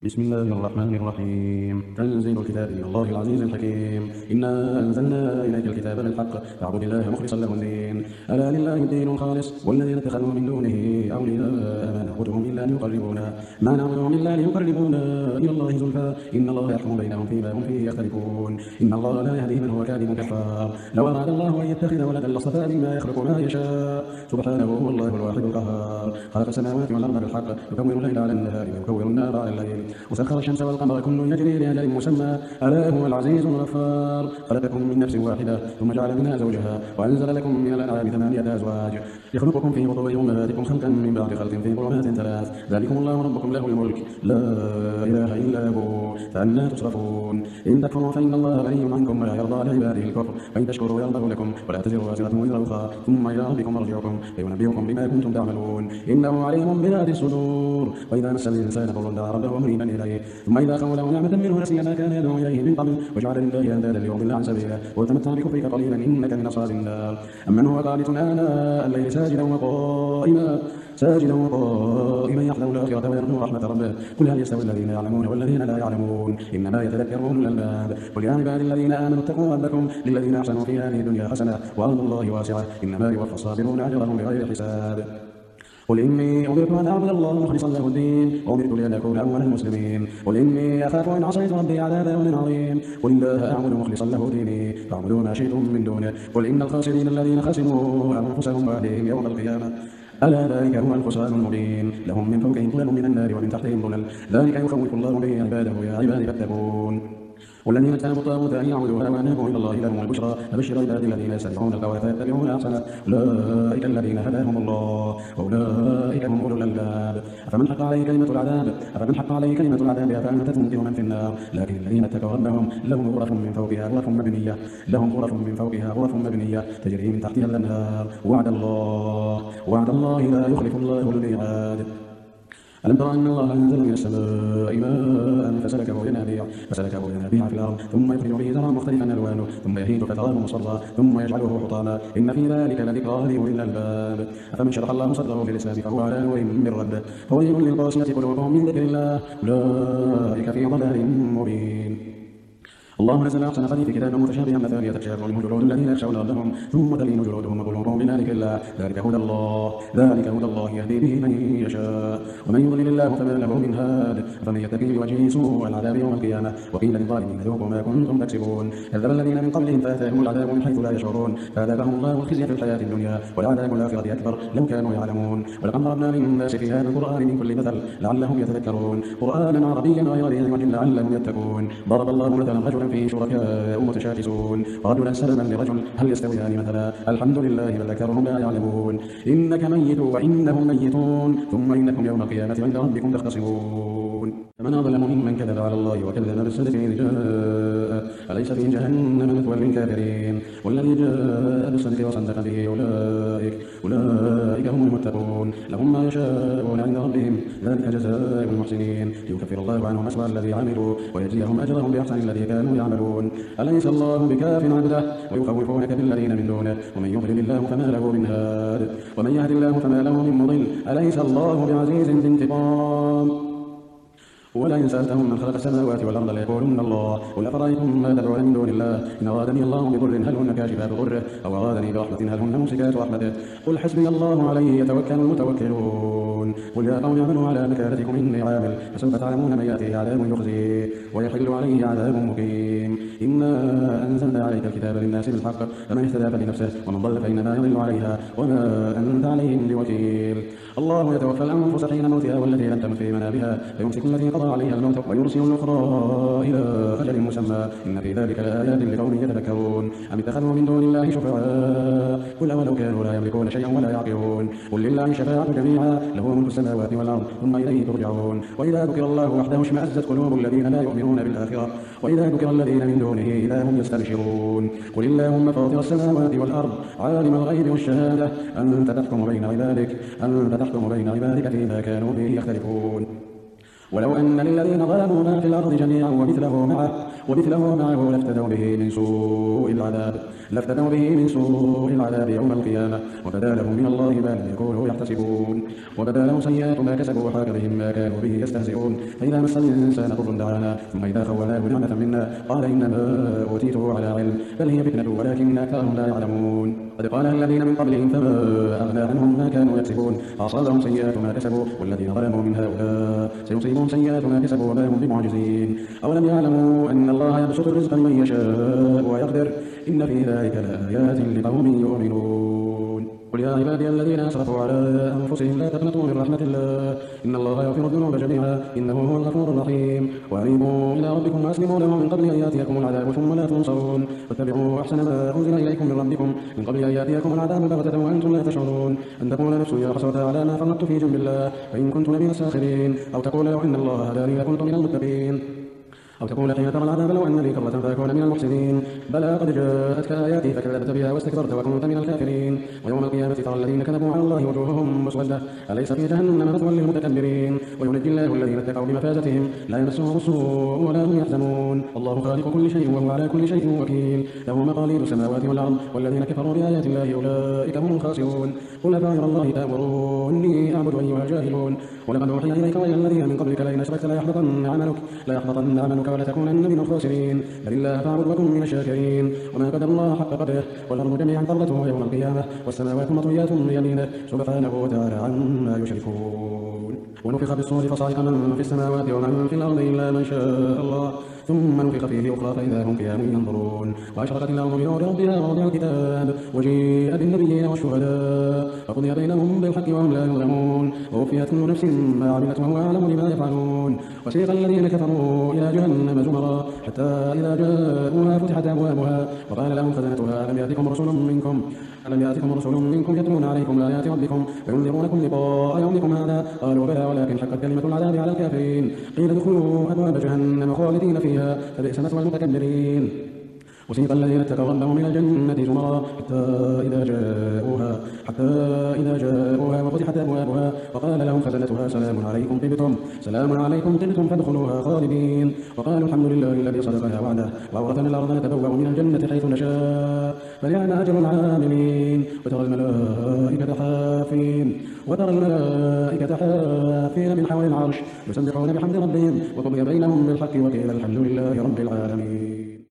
بسم الله الرحمن الرحيم. تنزيل الكتاب من الله العزيز الحكيم. إنا أنزلنا إليك الكتاب بالحق فاعبد الله مخلصا له الدين. ألا لله الدين الخالص والذين اتخذوا من دونه أولياء ما نعبدهم إلا ليقربونا إلى الله زلفى إن الله يحكم بينهم فيما هم فيه يختلفون. إن الله لا يهدي من هو كاذب كفار. لو أراد الله أن يتخذ ولدا لاصطفى مما يخلق ما يشاء سبحانه هو الله الواحد القهار. خلق السماوات والأرض بالحق يكور الليل على النهار ويكور النار على الليل وسخر الشمس والقمر كل يجري لأجل مسمى ألا هو العزيز الغفار. خلقكم من نفس واحدة ثم جعل منها زوجها وأنزل لكم من الأنعام 8 أزواج يخلقكم في بطون أمهاتكم خلقا من بعد خلق في ظلمات 3 ذلكم الله ربكم له الملك لا إله إلا هو فأنى تصرفون. إن تكفروا فإن الله غني عنكم ولا يرضى لعباده الكفر وإن تشكروا يرضه لكم ولا تزر وازرة وزر أخرى ثم إلى ربكم مرجعكم فينبئكم بما كنتم تعملون إنه عليم بذات الصدور. وإذا مس الإنسان ضر دعا ربه منيبا إليه ثم إذا خوله نعمة منه نسي ما كان يدعو إليه من قبل وجعل لله أندادا ليضل عن سبيله وتمتع بكفرك قليلا إنك من أصحاب النار. أمن هو قانت آناء الليل ساجدا وقائما يحذر الآخرة ويرجو رحمة ربه قل هل يستوي الذين يعلمون والذين لا يعلمون إنما يتذكر أولو الألباب. قل يا عبادي الذين آمنوا اتقوا ربكم للذين أحسنوا في هذه الدنيا حسنة وأرض الله واسعة إنما يوفى الصابرون أجرهم بغير حساب. قل إني أمرت أن أعبد الله مخلصا له الدين وأمرت لأن أكون أول المسلمين. قل إني أخاف إن عصيت ربي عذاب يوم عظيم. قل الله أعبد مخلصا له ديني فاعبدوا ما شئتم من دونه. قل إن الخاسرين الذين خسروا أنفسهم وأهليهم يوم القيامة ألا ذلك هو الخسران المبين. لهم من فوقهم ظلل من النار ومن تحتهم ظلل ذلك يخوف الله به عباده يا عباد فاتقون. والذين اجتنبوا الطاغوت أن يعبدوها وأنابوا إلى الله لهم البشرى فبشر عبادي الذين يستمعون القول فيتبعون أحسنه أولئك الذين هداهم الله وأولئك هم أولو الألباب. أفمن حق عليه كلمة العذاب أفأنت تنقذ من في النار. لكن الذين اتقوا ربهم لهم غرف من فوقها غرف مبنية تجري من تحتها الأنهار وعد الله لا يخلف الله الميعاد. ألم تر أن الله أنزل من السماء ماء فسلكه ينابيع في الأرض ثم يخرج به زرعا مختلفا ألوانه ثم يهيج فتراه مصفرا ثم يجعله حطاما إن في ذلك لذكرى لأولي الألباب. أفمن شرح الله صدره للإسلام فهو على نور من ربه فويل للقاسية قلوبهم من ذكر الله أولئك في ضلال مبين. الله نزل أحسن الحديث كتابا متشابها مثانية تقشعر منه جلود الذين يخشون ربهم ثم تلين جلودهم وقلوبهم بذلك الله ذلك هدى الله يهدي به من يشاء ومن يضلل الله فما له من هاد. فمن يتقي بوجهه سوء العذاب يوم القيامة وقيل للظالمين ذوقوا ما كنتم تكسبون. كذب الذين من قبلهم فأتاهم العذاب من حيث لا يشعرون فأذاقهم الله الخزي في الحياة الدنيا ولعذاب الآخرة أكبر لو كانوا يعلمون. ولقد ضربنا للناس في هذا القرآن من كل مثل لعلهم يتذكرون قرآنا عربيا غير ذي عوج لعلهم يتقون. ضرب الله مثلا رجلا فيه شركاء متشاكسون ورجلا سلما لرجل هل يستويان مثلا الحمد لله بل أكثرهم لا يعلمون. إنك ميت وإنهم ميتون ثم إنكم يوم القيامة عند ربكم تختصمون. فمن أظلم ممن كذب على الله وكذب بالصدق إذ جاء أليس في جهنم مثوى للكافرين. والذي جاء بالصدق وصدق به أولئك هم المتقون لهم ما يشاءون عند ربهم ذلك جزاء المحسنين ليكفر الله عنهم أسوأ الذي عملوا ويجزيهم أجرهم بأحسن الذي كانوا يعملون. أليس الله بكاف عبده ويخوفونك بالذين من دونه ومن يضلل الله فما له من هاد ومن يهد الله فما له من مضل أليس الله بعزيز ذي انتقام. ولئن سألتهم من خلق السماوات والأرض ليقولن الله قل أفرأيتم ما تدعون من دون الله إن أرادني الله بضر هل هن كاشفات ضره أو أرادني برحمة هل هن ممسكات رحمته قل حسبي الله عليه يتوكل المتوكلون. قل يا قوم اعملوا على مكانتكم إني عامل فسوف تعلمون من يأتيه عذاب يخزيه ويحل عليه عذاب مقيم. إنا أنزلنا عليك الكتاب للناس بالحق فمن اهتدى فلنفسه ومن ضل فإنما يضل عليها وما أنت عليهم بوكيل. الله يتوفى الأنفس حين موتها والتي لم تمت في منامها فيمسك التي قضى عليها الموت ويرسل الأخرى إلى أجل مسمى إن في ذلك لآيات لقوم يتفكرون. أم اتخذوا من دون الله شفعاء قل أولو كانوا لا يملكون شيئا ولا يعقلون قل لله الشفاعة جميعا له ملك السماوات والأرض ثم إليه ترجعون. وإذا ذكر الله وحده اشمأزت قلوب الذين لا يؤمنون بالآخرة وإذا ذكر الذين من دونه إذا هم يستبشرون. قل اللهم فاطر السماوات والأرض عالم الغيب والشهادة أنت تحكم بين عبادك فيما كانوا فيه يختلفون. ولو أن للذين ظلموا ما في الأرض جميعا ومثله معه لافتدوا به من سوء العذاب يوم القيامة، وبدا لهم من الله ما لم يكونوا يحتسبون، وبدا لهم سيئات ما كسبوا وحاق بهم ما كانوا به يستهزئون. فإذا مس الإنسان ضر دعانا ثم إذا خولناه نعمة منا قال إنما أوتيته على علم بل هي فتنة ولكن أكثرهم لا يعلمون. قد قالها الذين من قبلهم فما أغنى عنهم ما كانوا يكسبون، أصابهم سيئات ما كسبوا والذين ظلموا من هؤلاء سيصيبهم سيئات ما كسبوا وما هم بمعجزين. أولم يعلموا أن الله يبسط الرزق لمن يشاء ويقدر إن في ذلك لآيات لقوم يؤمنون. قل يا عبادي الذين أسرفوا على أنفسهم لا تقنطوا من رحمة الله إن الله يغفر الذنوب جميعا إنه هو الغفور الرحيم. وأنيبوا إلى ربكم وأسلموا له من قبل أن يأتيكم العذاب ثم لا تنصرون واتبعوا أحسن ما أنزل إليكم من ربكم من قبل أن يأتيكم العذاب بغتة وأنتم لا تشعرون أن تقول نفس يا حسرة على ما فرطت في جنب الله وإن كنت لمن الساخرين أو تقول لو أن الله هداني لكنت من المتقين أو تقول حين ترى العذاب لو أن لي كرة فأكون من المحسنين. بلى قد جاءتك آياتي فكذبت بها واستكبرت وكنت من الكافرين. ويوم القيامة ترى الذين كذبوا على الله وجوههم مسودة أليس في جهنم مثوى للمتكبرين. وينجي الله الذين اتقوا بمفازتهم لا يمسهم السوء ولا هم يحزنون. الله خالق كل شيء وهو على كل شيء وكيل له مقاليد السماوات والأرض والذين كفروا بآيات الله أولئك هم الخاسرون. قل أفغير الله تأمروني أعبد أيها الجاهلون ولقد أوحي إليك وإلى الذين من قبلك لئن أشركت ليحبطن عملك ولتكونن من الخاسرين. بل الله فاعبد وكن من الشاكرين. وما قدر الله حق قدره والأرض جميعا قبضته يوم القيامة والسماوات مطويات بيمينه سبحانه وتعالى عما يشركون. ونفخ في الصور فصعق من في السماوات ومن في الأرض إلا من شاء الله ثم نفخ فيه أخرى فإذا هم قيام ينظرون. وأشرقت الأرض بنور ربها ووضع الكتاب وجيء بالنبيين والشهداء فقضي بينهم بالحق وهم لا يظلمون. ووفيت كل نفس ما عملت وهو أعلم بما يفعلون. وسيق الذين كفروا إلى جهنم زمرا حتى إذا جاءوها فتحت أبوابها وقال لهم خزنتها ألم يأتكم رسل منكم يتلون عليكم آيات ربكم وينذرونكم لقاء يومكم هذا قالوا بلى ولكن حقت كلمة العذاب على الكافرين. قيل ادخلوا أبواب جهنم خالدين فيها فبئس مثوى المتكبرين. وسيق الذين اتقوا ربهم إلى الجنة زمرا حتى إذا جاءوها وفتحت أبوابها وقال لهم خزنتها سلام عليكم طبتم فادخلوها خالدين. وقالوا الحمد لله الذي صدقنا وعده وأورثنا الأرض نتبوأ من الجنة حيث نشاء فنعم أجر العاملين. وترى الملائكة حافين من حول العرش يسبحون بحمد ربهم وقضي بينهم بالحق وقيل الحمد لله رب العالمين.